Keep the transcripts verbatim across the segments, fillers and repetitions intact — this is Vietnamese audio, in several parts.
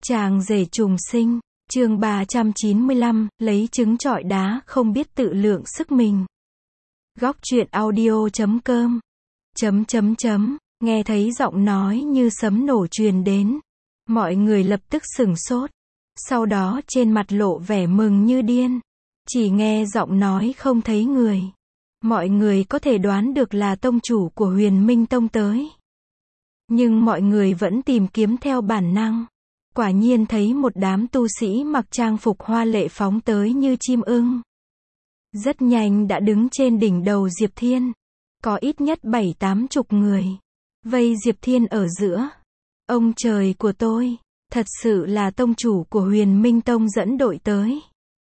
Chàng rể trùng sinh, chương ba trăm chín mươi lăm, lấy trứng trọi đá không biết tự lượng sức mình. Góc truyện audio chấm com chấm chấm chấm, nghe thấy giọng nói như sấm nổ truyền đến. Mọi người lập tức sửng sốt. Sau đó trên mặt lộ vẻ mừng như điên. Chỉ nghe giọng nói không thấy người. Mọi người có thể đoán được là tông chủ của Huyền Minh Tông tới. Nhưng mọi người vẫn tìm kiếm theo bản năng. Quả nhiên thấy một đám tu sĩ mặc trang phục hoa lệ phóng tới như chim ưng. Rất nhanh đã đứng trên đỉnh đầu Diệp Thiên. Có ít nhất bảy tám chục người. Vây Diệp Thiên ở giữa. Ông trời của tôi, thật sự là tông chủ của Huyền Minh Tông dẫn đội tới.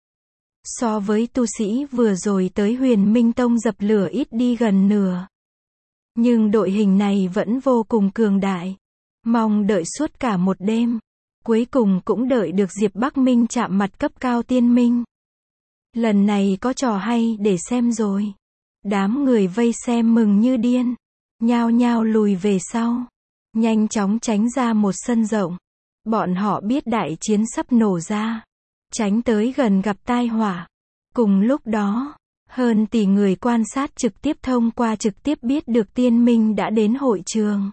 So với tu sĩ vừa rồi tới Huyền Minh Tông dập lửa ít đi gần nửa. Nhưng đội hình này vẫn vô cùng cường đại. Mong đợi suốt cả một đêm. Cuối cùng cũng đợi được Diệp Bắc Minh chạm mặt cấp cao tiên minh. Lần này có trò hay để xem rồi. Đám người vây xem mừng như điên. Nhao nhao lùi về sau. Nhanh chóng tránh ra một sân rộng. Bọn họ biết đại chiến sắp nổ ra. Tránh tới gần gặp tai họa. Cùng lúc đó, hơn tỷ người quan sát trực tiếp thông qua trực tiếp biết được tiên minh đã đến hội trường.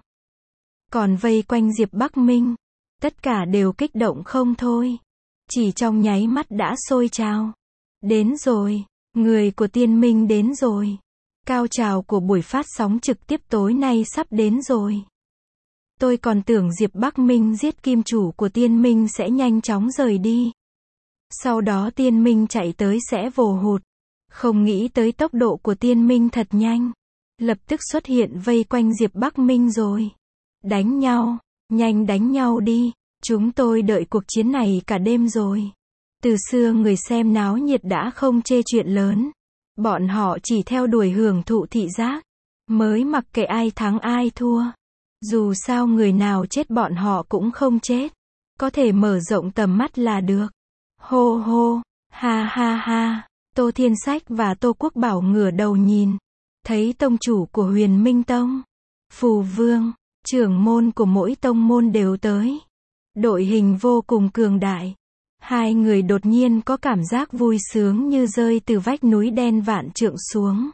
Còn vây quanh Diệp Bắc Minh, tất cả đều kích động không thôi. Chỉ trong nháy mắt đã sôi trào. Đến rồi, người của tiên minh đến rồi. Cao trào của buổi phát sóng trực tiếp tối nay sắp đến rồi. Tôi còn tưởng Diệp Bắc Minh giết kim chủ của tiên minh sẽ nhanh chóng rời đi. Sau đó tiên minh chạy tới sẽ vồ hụt. Không nghĩ tới tốc độ của tiên minh thật nhanh. Lập tức xuất hiện vây quanh Diệp Bắc Minh rồi. Đánh nhau, nhanh đánh nhau đi. Chúng tôi đợi cuộc chiến này cả đêm rồi. Từ xưa người xem náo nhiệt đã không chê chuyện lớn. Bọn họ chỉ theo đuổi hưởng thụ thị giác. Mới mặc kệ ai thắng ai thua. Dù sao người nào chết bọn họ cũng không chết. Có thể mở rộng tầm mắt là được. Hô hô, ha ha ha. Tô Thiên Sách và Tô Quốc Bảo ngửa đầu nhìn. Thấy tông chủ của Huyền Minh Tông, Phù Vương, trưởng môn của mỗi tông môn đều tới. Đội hình vô cùng cường đại. Hai người đột nhiên có cảm giác vui sướng như rơi từ vách núi đen vạn trượng xuống.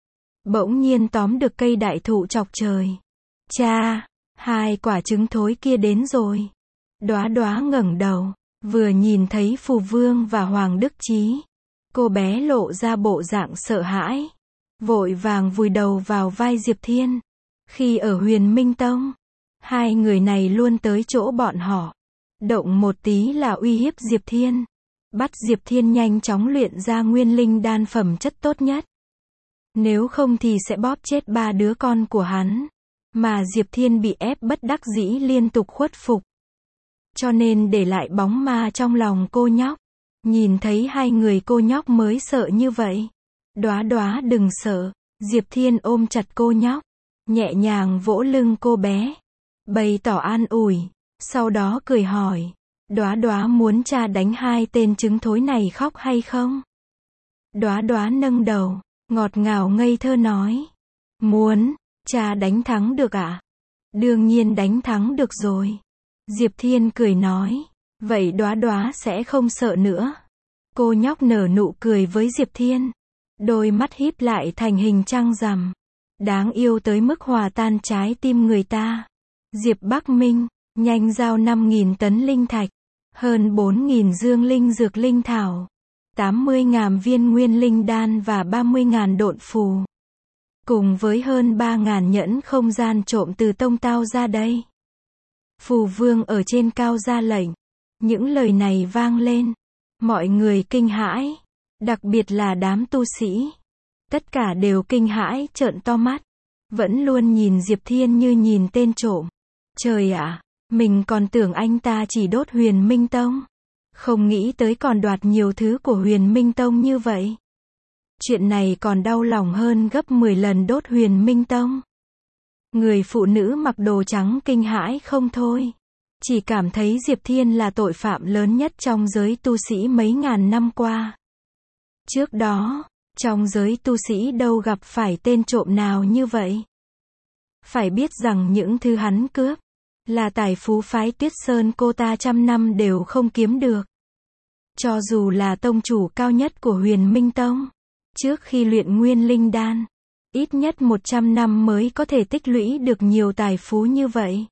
Bỗng nhiên tóm được cây đại thụ chọc trời. Cha, hai quả trứng thối kia đến rồi. Đóa Đóa ngẩng đầu, vừa nhìn thấy Phù Vương và Hoàng Đức Chí. Cô bé lộ ra bộ dạng sợ hãi. Vội vàng vùi đầu vào vai Diệp Thiên. Khi ở Huyền Minh Tông, hai người này luôn tới chỗ bọn họ. Động một tí là uy hiếp Diệp Thiên. Bắt Diệp Thiên nhanh chóng luyện ra nguyên linh đan phẩm chất tốt nhất. Nếu không thì sẽ bóp chết ba đứa con của hắn. Mà Diệp Thiên bị ép bất đắc dĩ liên tục khuất phục. Cho nên để lại bóng ma trong lòng cô nhóc. Nhìn thấy hai người cô nhóc mới sợ như vậy. Đóa Đóa đừng sợ. Diệp Thiên ôm chặt cô nhóc. Nhẹ nhàng vỗ lưng cô bé. Bày tỏ an ủi. Sau đó cười hỏi. Đóa Đóa muốn cha đánh hai tên trứng thối này khóc hay không? Đóa Đóa nâng đầu. Ngọt ngào ngây thơ nói. Muốn. Cha đánh thắng được ạ? À? Đương nhiên đánh thắng được rồi. Diệp Thiên cười nói. Vậy Đóa Đóa sẽ không sợ nữa. Cô nhóc nở nụ cười với Diệp Thiên. Đôi mắt híp lại thành hình trăng rằm. Đáng yêu tới mức hòa tan trái tim người ta. Diệp Bắc Minh, nhanh giao năm nghìn tấn linh thạch. Hơn bốn nghìn dương linh dược linh thảo. tám mươi nghìn viên nguyên linh đan và ba mươi nghìn độn phù. Cùng với hơn ba nghìn nhẫn không gian trộm từ tông tao ra đây. Phù Vương ở trên cao ra lệnh. Những lời này vang lên. Mọi người kinh hãi. Đặc biệt là đám tu sĩ. Tất cả đều kinh hãi trợn to mắt. Vẫn luôn nhìn Diệp Thiên như nhìn tên trộm. Trời ạ, mình còn tưởng anh ta chỉ đốt Huyền Minh Tông. Không nghĩ tới còn đoạt nhiều thứ của Huyền Minh Tông như vậy. Chuyện này còn đau lòng hơn gấp mười lần đốt Huyền Minh Tông. Người phụ nữ mặc đồ trắng kinh hãi không thôi. Chỉ cảm thấy Diệp Thiên là tội phạm lớn nhất trong giới tu sĩ mấy ngàn năm qua. Trước đó, trong giới tu sĩ đâu gặp phải tên trộm nào như vậy. Phải biết rằng những thứ hắn cướp, Là tài phú phái Tuyết Sơn cô ta trăm năm đều không kiếm được. Cho dù là tông chủ cao nhất của Huyền Minh Tông, trước khi luyện nguyên linh đan, ít nhất một trăm năm mới có thể tích lũy được nhiều tài phú như vậy.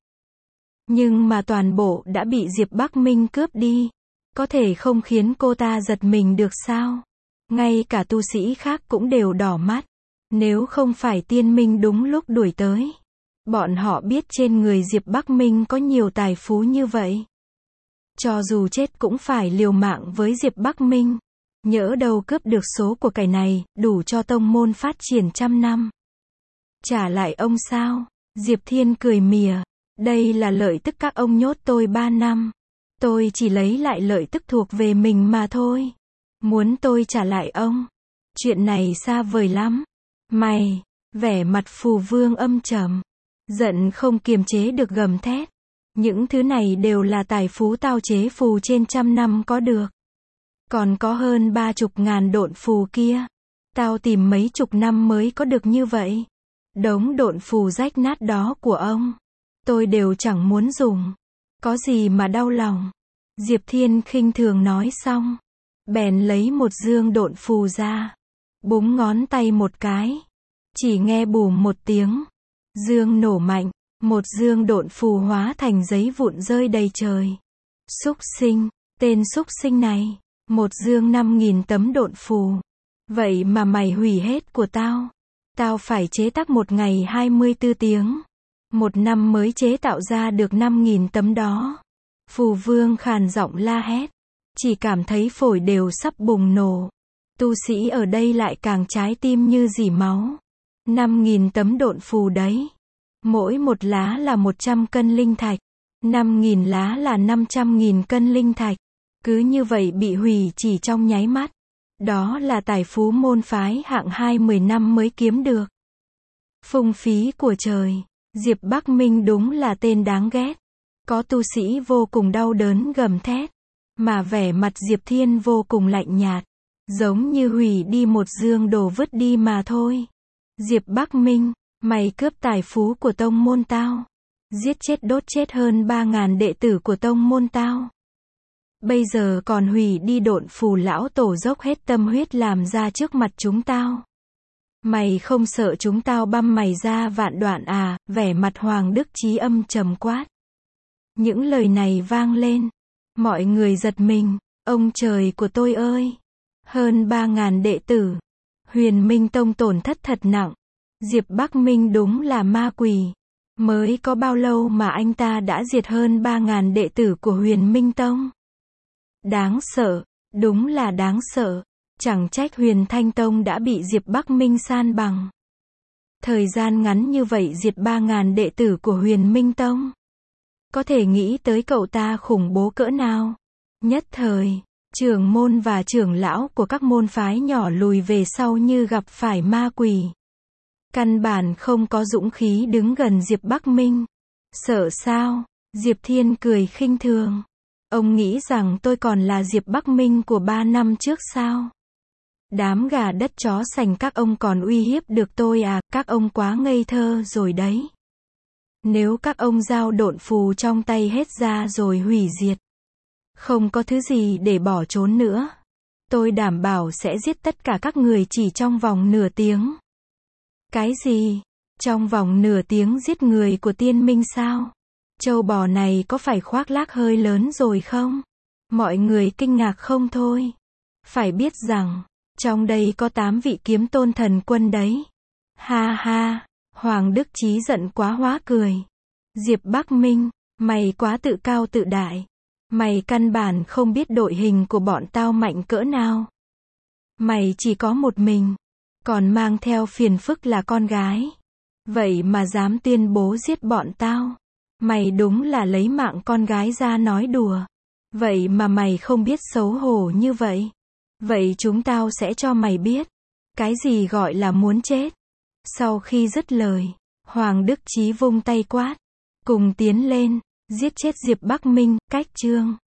Nhưng mà toàn bộ đã bị Diệp Bắc Minh cướp đi. Có thể không khiến cô ta giật mình được sao? Ngay cả tu sĩ khác cũng đều đỏ mắt. Nếu không phải tiên minh đúng lúc đuổi tới, bọn họ biết trên người Diệp Bắc Minh có nhiều tài phú như vậy. Cho dù chết cũng phải liều mạng với Diệp Bắc Minh. Nhỡ đâu cướp được số của cải này, đủ cho tông môn phát triển trăm năm. Trả lại ông sao? Diệp Thiên cười mỉa. Đây là lợi tức các ông nhốt tôi ba năm. Tôi chỉ lấy lại lợi tức thuộc về mình mà thôi. Muốn tôi trả lại ông? Chuyện này xa vời lắm. Mày, vẻ mặt Phù Vương âm trầm. Giận không kiềm chế được gầm thét. Những thứ này đều là tài phú tao chế phù trên trăm năm có được. Còn có hơn ba chục ngàn độn phù kia. Tao tìm mấy chục năm mới có được như vậy. Đống độn phù rách nát đó của ông, tôi đều chẳng muốn dùng. Có gì mà đau lòng. Diệp Thiên khinh thường nói xong, bèn lấy một dương độn phù ra. Búng ngón tay một cái. Chỉ nghe bùm một tiếng. Dương nổ mạnh. Một dương độn phù hóa thành giấy vụn rơi đầy trời. Súc sinh. Tên súc sinh này. Một dương năm nghìn tấm độn phù. Vậy mà mày hủy hết của tao. Tao phải chế tác một ngày hai mươi tư tiếng. Một năm mới chế tạo ra được năm nghìn tấm đó. Phù Vương khàn giọng la hét. Chỉ cảm thấy phổi đều sắp bùng nổ. Tu sĩ ở đây lại càng trái tim như dỉ máu. năm nghìn tấm độn phù đấy. Mỗi một lá là một trăm cân linh thạch. năm nghìn lá là năm trăm nghìn cân linh thạch. Cứ như vậy bị hủy chỉ trong nháy mắt. Đó là tài phú môn phái hạng hai mười năm mới kiếm được. Phung phí của trời. Diệp Bắc Minh đúng là tên đáng ghét. Có tu sĩ vô cùng đau đớn gầm thét. Mà vẻ mặt Diệp Thiên vô cùng lạnh nhạt. Giống như hủy đi một dương đồ vứt đi mà thôi. Diệp Bắc Minh, mày cướp tài phú của tông môn tao. Giết chết đốt chết hơn ba ngàn đệ tử của tông môn tao. Bây giờ còn hủy đi độn phù lão tổ dốc hết tâm huyết làm ra trước mặt chúng tao. Mày không sợ chúng tao băm mày ra vạn đoạn à? Vẻ mặt Hoàng Đức Chí âm trầm quát. Những lời này vang lên. Mọi người giật mình. Ông trời của tôi ơi! Hơn ba ngàn đệ tử. Huyền Minh Tông tổn thất thật nặng. Diệp Bắc Minh đúng là ma quỷ. Mới có bao lâu mà anh ta đã diệt hơn ba ngàn đệ tử của Huyền Minh Tông. Đáng sợ, đúng là đáng sợ. Chẳng trách Huyền Thanh Tông đã bị Diệp Bắc Minh san bằng. Thời gian ngắn như vậy diệt ba ngàn đệ tử của Huyền Minh Tông. Có thể nghĩ tới cậu ta khủng bố cỡ nào. Nhất thời, trưởng môn và trưởng lão của các môn phái nhỏ lùi về sau như gặp phải ma quỷ. Căn bản không có dũng khí đứng gần Diệp Bắc Minh. Sợ sao? Diệp Thiên cười khinh thường. Ông nghĩ rằng tôi còn là Diệp Bắc Minh của ba năm trước sao? Đám gà đất chó sành các ông còn uy hiếp được tôi à? Các ông quá ngây thơ rồi đấy. Nếu các ông giao độn phù trong tay hết ra rồi hủy diệt, không có thứ gì để bỏ trốn nữa, tôi đảm bảo sẽ giết tất cả các người chỉ trong vòng nửa tiếng. Cái gì? Trong vòng nửa tiếng giết người của tiên minh sao? Châu bò này có phải khoác lác hơi lớn rồi không? Mọi người kinh ngạc không thôi. Phải biết rằng, trong đây có tám vị kiếm tôn thần quân đấy. Ha ha, Hoàng Đức Chí giận quá hóa cười. Diệp Bắc Minh, mày quá tự cao tự đại. Mày căn bản không biết đội hình của bọn tao mạnh cỡ nào. Mày chỉ có một mình, còn mang theo phiền phức là con gái. Vậy mà dám tuyên bố giết bọn tao. Mày đúng là lấy mạng con gái ra nói đùa. Vậy mà mày không biết xấu hổ như vậy. Vậy chúng tao sẽ cho mày biết. Cái gì gọi là muốn chết. Sau khi dứt lời, Hoàng Đức Chí vung tay quát. Cùng tiến lên, giết chết Diệp Bắc Minh, cách chương.